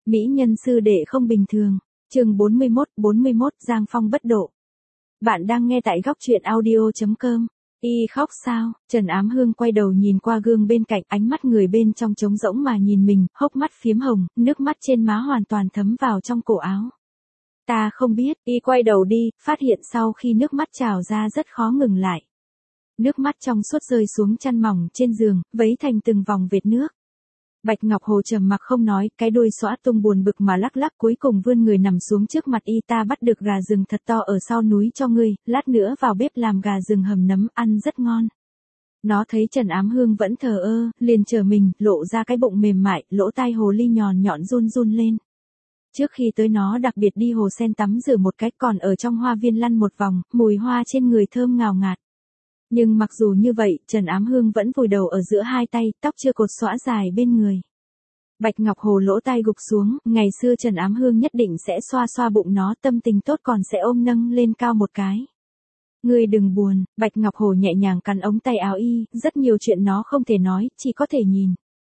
Mỹ nhân sư đệ không bình thường. Chương 41 Giang Phong bất độ. Bạn đang nghe tại góc truyện audio.com. Y khóc sao? Trần Ám Hương quay đầu nhìn qua gương bên cạnh, ánh mắt người bên trong trống rỗng mà nhìn mình, hốc mắt phiếm hồng, nước mắt trên má hoàn toàn thấm vào trong cổ áo. Ta không biết. Y quay đầu đi, phát hiện sau khi nước mắt trào ra rất khó ngừng lại. Nước mắt trong suốt rơi xuống chăn mỏng trên giường, vấy thành từng vòng vệt nước. Bạch Ngọc Hồ trầm mặc không nói, cái đuôi xõa tung buồn bực mà lắc lắc, cuối cùng vươn người nằm xuống trước mặt y. Ta bắt được gà rừng thật to ở sau núi cho ngươi, lát nữa vào bếp làm gà rừng hầm nấm, ăn rất ngon. Nó thấy Trần Ám Hương vẫn thờ ơ, liền trở mình, lộ ra cái bụng mềm mại, lỗ tai hồ ly nhọn nhọn run run lên. Trước khi tới nó đặc biệt đi hồ sen tắm rửa một cái, còn ở trong hoa viên lăn một vòng, mùi hoa trên người thơm ngào ngạt. Nhưng mặc dù như vậy, Trần Ám Hương vẫn vùi đầu ở giữa hai tay, tóc chưa cột xõa dài bên người. Bạch Ngọc Hồ lỗ tai gục xuống, ngày xưa Trần Ám Hương nhất định sẽ xoa xoa bụng nó, tâm tình tốt còn sẽ ôm nâng lên cao một cái. Ngươi đừng buồn. Bạch Ngọc Hồ nhẹ nhàng cắn ống tay áo y, rất nhiều chuyện nó không thể nói, chỉ có thể nhìn.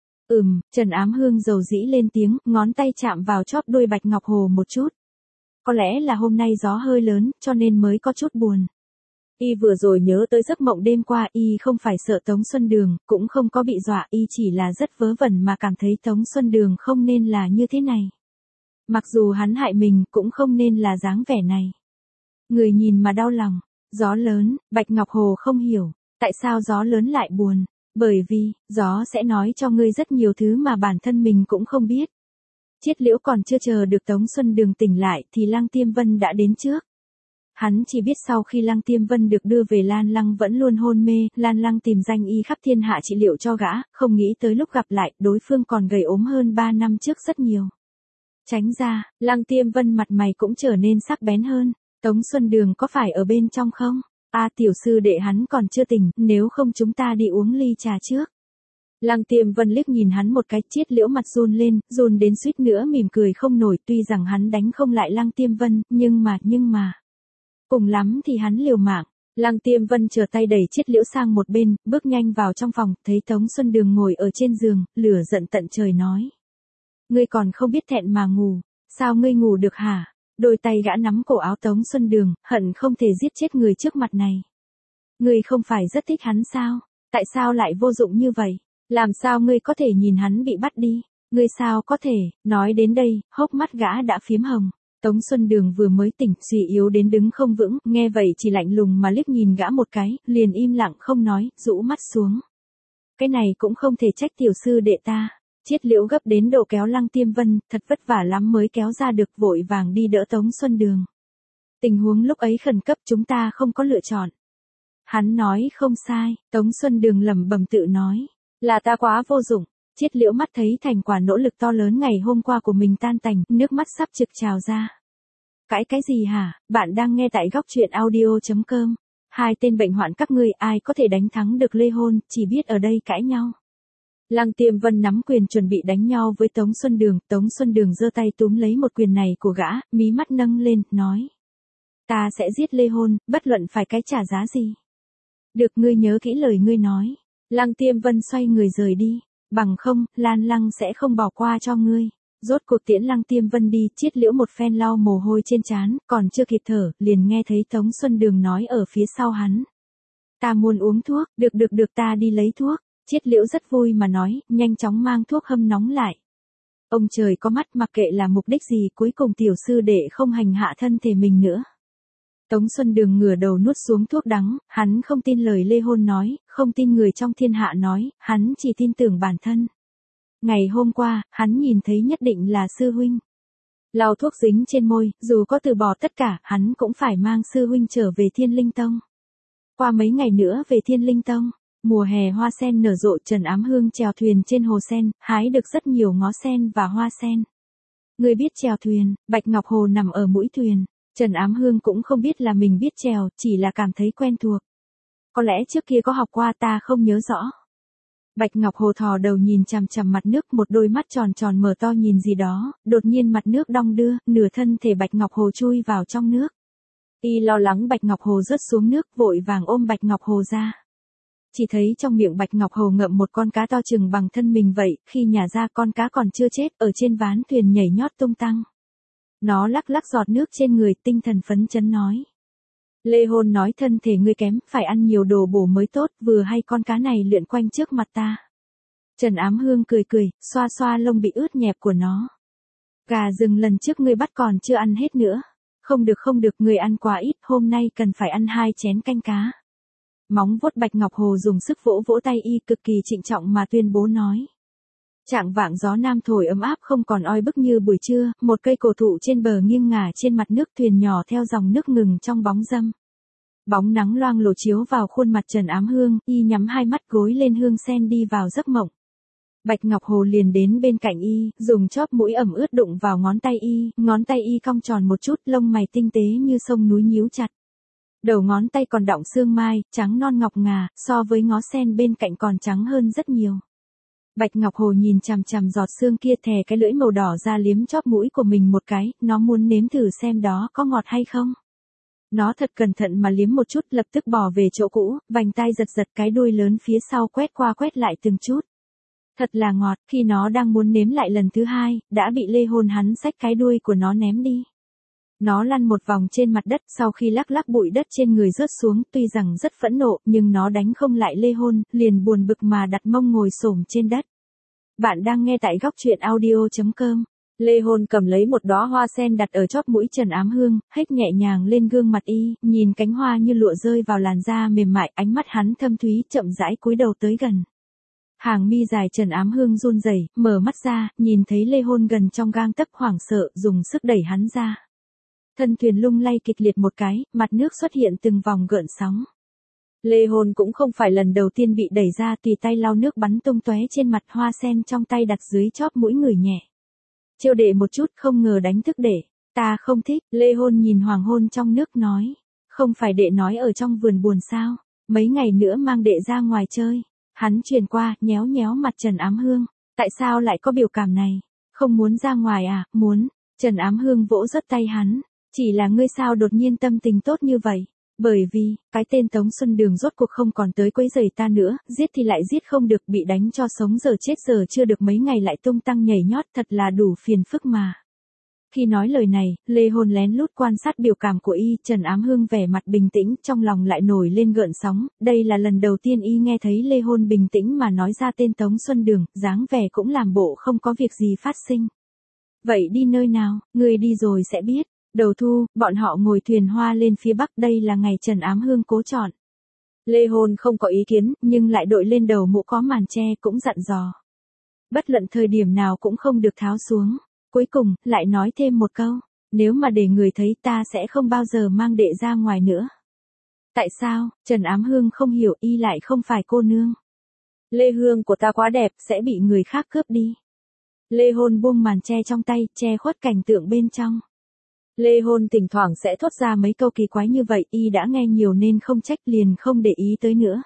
Trần Ám Hương dầu dĩ lên tiếng, ngón tay chạm vào chóp đuôi Bạch Ngọc Hồ một chút. Có lẽ là hôm nay gió hơi lớn, cho nên mới có chút buồn. Y vừa rồi nhớ tới giấc mộng đêm qua, y không phải sợ Tống Xuân Đường, cũng không có bị dọa, y chỉ là rất vớ vẩn mà cảm thấy Tống Xuân Đường không nên là như thế này. Mặc dù hắn hại mình, cũng không nên là dáng vẻ này. Người nhìn mà đau lòng. Gió lớn. Bạch Ngọc Hồ không hiểu, tại sao gió lớn lại buồn. Bởi vì, gió sẽ nói cho ngươi rất nhiều thứ mà bản thân mình cũng không biết. Chiết Liễu còn chưa chờ được Tống Xuân Đường tỉnh lại thì Lăng Tiêm Vân đã đến trước. Hắn chỉ biết sau khi Lăng Tiêm Vân được đưa về Lan Lăng vẫn luôn hôn mê, Lan Lăng tìm danh y khắp thiên hạ trị liệu cho gã, không nghĩ tới lúc gặp lại, đối phương còn gầy ốm hơn 3 năm trước rất nhiều. Tránh ra, Lăng Tiêm Vân mặt mày cũng trở nên sắc bén hơn. Tống Xuân Đường có phải ở bên trong không? Tiểu sư đệ hắn còn chưa tỉnh, nếu không chúng ta đi uống ly trà trước. Lăng Tiêm Vân liếc nhìn hắn một cái, Chiết Liễu mặt run lên, run đến suýt nữa mỉm cười không nổi, tuy rằng hắn đánh không lại Lăng Tiêm Vân, nhưng mà. Cùng lắm thì hắn liều mạng. Lăng Tiêm Vân trở tay đẩy Chiết Liễu sang một bên, bước nhanh vào trong phòng, thấy Tống Xuân Đường ngồi ở trên giường, lửa giận tận trời nói. Ngươi còn không biết thẹn mà ngủ, sao ngươi ngủ được hả? Đôi tay gã nắm cổ áo Tống Xuân Đường, hận không thể giết chết người trước mặt này. Ngươi không phải rất thích hắn sao? Tại sao lại vô dụng như vậy? Làm sao ngươi có thể nhìn hắn bị bắt đi? Ngươi sao có thể? Nói đến đây, hốc mắt gã đã phiếm hồng. Tống Xuân Đường vừa mới tỉnh, suy yếu đến đứng không vững, nghe vậy chỉ lạnh lùng mà liếc nhìn gã một cái, liền im lặng không nói, rũ mắt xuống. Cái này cũng không thể trách tiểu sư đệ ta. Chiết Liễu gấp đến độ kéo Lăng Tiêm Vân, thật vất vả lắm mới kéo ra được, vội vàng đi đỡ Tống Xuân Đường. Tình huống lúc ấy khẩn cấp, chúng ta không có lựa chọn. Hắn nói không sai, Tống Xuân Đường lẩm bẩm tự nói, là ta quá vô dụng. Chiết Liễu mắt thấy thành quả nỗ lực to lớn ngày hôm qua của mình tan tành, nước mắt sắp trực trào ra. Cãi cái gì hả? Bạn đang nghe tại góc truyện audio.com. Hai tên bệnh hoạn các ngươi ai có thể đánh thắng được Lê Hôn, chỉ biết ở đây cãi nhau. Lăng Tiêm Vân nắm quyền chuẩn bị đánh nhau với Tống Xuân Đường giơ tay túm lấy một quyền này của gã, mí mắt nâng lên, nói. Ta sẽ giết Lê Hôn, bất luận phải cái trả giá gì. Được, ngươi nhớ kỹ lời ngươi nói. Lăng Tiêm Vân xoay người rời đi. Bằng không, Lan Lăng sẽ không bỏ qua cho ngươi. Rốt cuộc tiễn Lăng Tiêm Vân đi, Chiết Liễu một phen lau mồ hôi trên trán, còn chưa kịp thở, liền nghe thấy Tống Xuân Đường nói ở phía sau hắn. Ta muốn uống thuốc, được ta đi lấy thuốc. Chiết Liễu rất vui mà nói, nhanh chóng mang thuốc hâm nóng lại. Ông trời có mắt, mặc kệ là mục đích gì, cuối cùng tiểu sư đệ không hành hạ thân thể mình nữa. Tống Xuân Đường ngửa đầu nuốt xuống thuốc đắng, hắn không tin lời Lê Hôn nói, không tin người trong thiên hạ nói, hắn chỉ tin tưởng bản thân. Ngày hôm qua, hắn nhìn thấy nhất định là sư huynh. Lau thuốc dính trên môi, dù có từ bỏ tất cả, hắn cũng phải mang sư huynh trở về Thiên Linh Tông. Qua mấy ngày nữa về Thiên Linh Tông. Mùa hè hoa sen nở rộ, Trần Ám Hương chèo thuyền trên hồ sen, hái được rất nhiều ngó sen và hoa sen. Người biết chèo thuyền, Bạch Ngọc Hồ nằm ở mũi thuyền. Trần Ám Hương cũng không biết là mình biết chèo, chỉ là cảm thấy quen thuộc. Có lẽ trước kia có học qua, ta không nhớ rõ. Bạch Ngọc Hồ thò đầu nhìn chằm chằm mặt nước, một đôi mắt tròn tròn mở to nhìn gì đó, đột nhiên mặt nước đong đưa, nửa thân thể Bạch Ngọc Hồ chui vào trong nước. Y lo lắng Bạch Ngọc Hồ rớt xuống nước, vội vàng ôm Bạch Ngọc Hồ ra. chỉ thấy trong miệng Bạch Ngọc Hồ ngậm một con cá to chừng bằng thân mình vậy, khi nhả ra con cá còn chưa chết, ở trên ván thuyền nhảy nhót tung tăng. Nó lắc lắc giọt nước trên người, tinh thần phấn chấn nói. Lê Hôn nói thân thể ngươi kém, phải ăn nhiều đồ bổ mới tốt, vừa hay con cá này lượn quanh trước mặt ta. Trần Ám Hương cười cười, xoa xoa lông bị ướt nhẹp của nó. Gà rừng lần trước ngươi bắt còn chưa ăn hết nữa. Không được, ngươi ăn quá ít, hôm nay cần phải ăn 2 chén canh cá. Móng vuốt Bạch Ngọc Hồ dùng sức vỗ vỗ tay y, cực kỳ trịnh trọng mà tuyên bố nói. Trạng vạng gió nam thổi ấm áp không còn oi bức như buổi trưa, một cây cổ thụ trên bờ nghiêng ngả trên mặt nước, thuyền nhỏ theo dòng nước ngừng trong bóng râm. Bóng nắng loang lổ chiếu vào khuôn mặt Trần Ám Hương, y nhắm hai mắt gối lên hương sen đi vào giấc mộng. Bạch Ngọc Hồ liền đến bên cạnh y, dùng chóp mũi ẩm ướt đụng vào ngón tay y cong tròn một chút, lông mày tinh tế như sông núi nhíu chặt. Đầu ngón tay còn đọng sương mai, trắng non ngọc ngà, so với ngó sen bên cạnh còn trắng hơn rất nhiều. Bạch Ngọc Hồ nhìn chằm chằm giọt sương kia, thè cái lưỡi màu đỏ ra liếm chóp mũi của mình một cái, nó muốn nếm thử xem đó có ngọt hay không. Nó thật cẩn thận mà liếm một chút, lập tức bỏ về chỗ cũ, vành tai giật giật, cái đuôi lớn phía sau quét qua quét lại từng chút. Thật là ngọt, khi nó đang muốn nếm lại lần thứ hai, đã bị Lê Hôn hắn xách cái đuôi của nó ném đi. Nó lăn một vòng trên mặt đất, sau khi lắc lắc bụi đất trên người rớt xuống, tuy rằng rất phẫn nộ, nhưng nó đánh không lại Lê Hôn, liền buồn bực mà đặt mông ngồi xổm trên đất. Bạn đang nghe tại góc truyện audio.com. Lê Hôn cầm lấy một đóa hoa sen đặt ở chóp mũi Trần Ám Hương, hếch nhẹ nhàng lên gương mặt y, nhìn cánh hoa như lụa rơi vào làn da mềm mại, ánh mắt hắn thâm thúy, chậm rãi cúi đầu tới gần. Hàng mi dài Trần Ám Hương run rẩy, mở mắt ra, nhìn thấy Lê Hôn gần trong gang tấc, hoảng sợ, dùng sức đẩy hắn ra. Thân thuyền lung lay kịch liệt một cái, mặt nước xuất hiện từng vòng gợn sóng. Lê Hôn cũng không phải lần đầu tiên bị đẩy ra, tùy tay lau nước bắn tung tóe trên mặt, hoa sen trong tay đặt dưới chóp mũi người nhẹ. Trêu đệ một chút, không ngờ đánh thức đệ. Ta không thích, Lê Hôn nhìn hoàng hôn trong nước nói. Không phải đệ nói ở trong vườn buồn sao, mấy ngày nữa mang đệ ra ngoài chơi. Hắn truyền qua, nhéo nhéo mặt Trần Ám Hương. Tại sao lại có biểu cảm này? Không muốn ra ngoài à? Muốn. Trần Ám Hương vỗ rất tay hắn. Chỉ là ngươi sao đột nhiên tâm tình tốt như vậy? Bởi vì, cái tên Tống Xuân Đường rốt cuộc không còn tới quấy rầy ta nữa, giết thì lại giết không được, bị đánh cho sống giờ chết giờ chưa được mấy ngày lại tung tăng nhảy nhót, thật là đủ phiền phức mà. Khi nói lời này, Lê Hôn lén lút quan sát biểu cảm của y, Trần Ám Hương vẻ mặt bình tĩnh, trong lòng lại nổi lên gợn sóng, đây là lần đầu tiên y nghe thấy Lê Hôn bình tĩnh mà nói ra tên Tống Xuân Đường, dáng vẻ cũng làm bộ không có việc gì phát sinh. Vậy đi nơi nào, người đi rồi sẽ biết. Đầu thu, bọn họ ngồi thuyền hoa lên phía bắc, đây là ngày Trần Ám Hương cố chọn. Lê Hôn không có ý kiến, nhưng lại đội lên đầu mũ có màn che, cũng dặn dò. Bất luận thời điểm nào cũng không được tháo xuống. Cuối cùng, lại nói thêm một câu, nếu mà để người thấy ta sẽ không bao giờ mang đệ ra ngoài nữa. Tại sao? Trần Ám Hương không hiểu, y lại không phải cô nương. Lê Hương của ta quá đẹp, sẽ bị người khác cướp đi. Lê Hôn buông màn che trong tay, che khuất cảnh tượng bên trong. Lê Hôn thỉnh thoảng sẽ thốt ra mấy câu kỳ quái như vậy, y đã nghe nhiều nên không trách, liền không để ý tới nữa.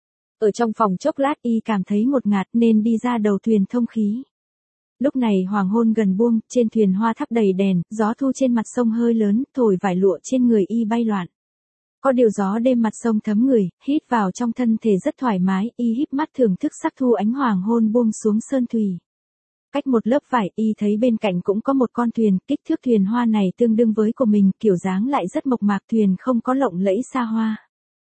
Ở trong phòng chốc lát y cảm thấy ngột ngạt nên đi ra đầu thuyền thông khí. Lúc này hoàng hôn gần buông, trên thuyền hoa thắp đầy đèn, gió thu trên mặt sông hơi lớn, thổi vải lụa trên người y bay loạn. Có điều gió đêm mặt sông thấm người, hít vào trong thân thể rất thoải mái, y híp mắt thưởng thức sắc thu ánh hoàng hôn buông xuống sơn thủy. Cách một lớp vải, y thấy bên cạnh cũng có một con thuyền, kích thước thuyền hoa này tương đương với của mình, kiểu dáng lại rất mộc mạc, thuyền không có lộng lẫy xa hoa.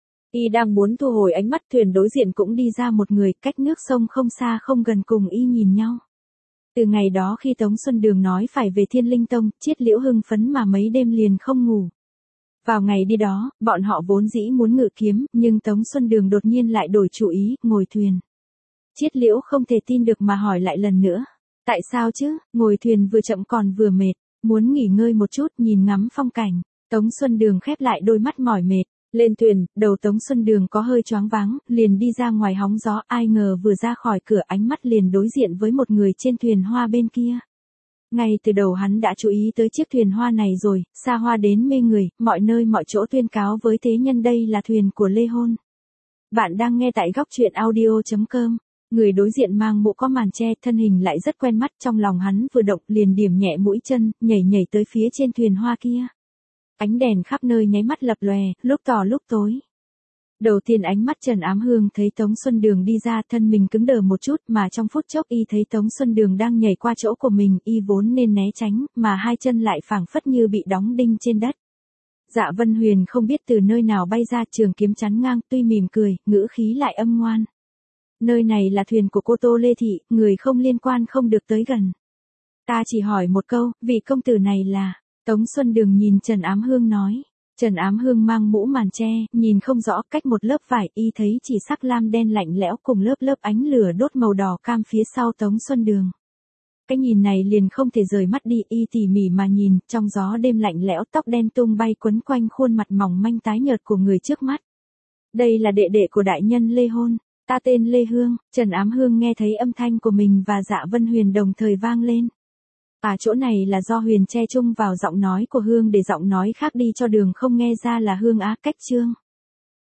Y đang muốn thu hồi ánh mắt, thuyền đối diện cũng đi ra một người, cách nước sông không xa không gần, cùng y nhìn nhau. Từ ngày đó khi Tống Xuân Đường nói phải về Thiên Linh Tông, Chiết Liễu hưng phấn mà mấy đêm liền không ngủ. Vào ngày đi đó, bọn họ vốn dĩ muốn ngự kiếm, nhưng Tống Xuân Đường đột nhiên lại đổi chủ ý, ngồi thuyền. Chiết Liễu không thể tin được mà hỏi lại lần nữa. Tại sao chứ, ngồi thuyền vừa chậm còn vừa mệt, muốn nghỉ ngơi một chút, nhìn ngắm phong cảnh. Tống Xuân Đường khép lại đôi mắt mỏi mệt, lên thuyền, đầu Tống Xuân Đường có hơi choáng váng, liền đi ra ngoài hóng gió, ai ngờ vừa ra khỏi cửa ánh mắt liền đối diện với một người trên thuyền hoa bên kia. Ngay từ đầu hắn đã chú ý tới chiếc thuyền hoa này rồi, xa hoa đến mê người, mọi nơi mọi chỗ tuyên cáo với thế nhân đây là thuyền của Lê Hôn. Bạn đang nghe tại góc truyện audio.com. Người đối diện mang mũ có màn che, thân hình lại rất quen mắt, trong lòng hắn vừa động liền điểm nhẹ mũi chân, nhảy tới phía trên thuyền hoa kia. Ánh đèn khắp nơi nháy mắt lập lòe, lúc tỏ lúc tối. Đầu tiên ánh mắt Trần Ám Hương thấy Tống Xuân Đường đi ra, thân mình cứng đờ một chút, mà trong phút chốc y thấy Tống Xuân Đường đang nhảy qua chỗ của mình, y vốn nên né tránh, mà hai chân lại phảng phất như bị đóng đinh trên đất. Dạ Vân Huyền không biết từ nơi nào bay ra, trường kiếm chắn ngang, tuy mỉm cười, ngữ khí lại âm ngoan. Nơi này là thuyền của cô Tô Lê Thị, người không liên quan không được tới gần. Ta chỉ hỏi một câu, vị công tử này là... Tống Xuân Đường nhìn Trần Ám Hương nói. Trần Ám Hương mang mũ màn che, nhìn không rõ, cách một lớp vải, y thấy chỉ sắc lam đen lạnh lẽo cùng lớp lớp ánh lửa đốt màu đỏ cam phía sau Tống Xuân Đường. Cái nhìn này liền không thể rời mắt đi, y tỉ mỉ mà nhìn, trong gió đêm lạnh lẽo, tóc đen tung bay quấn quanh khuôn mặt mỏng manh tái nhợt của người trước mắt. Đây là đệ đệ của đại nhân Lê Hôn, ta tên Lê Hương. Trần Ám Hương nghe thấy âm thanh của mình và Dạ Vân Huyền đồng thời vang lên. Chỗ này là do Huyền che chung vào giọng nói của Hương để giọng nói khác đi cho Đường không nghe ra là Hương á. Cách chương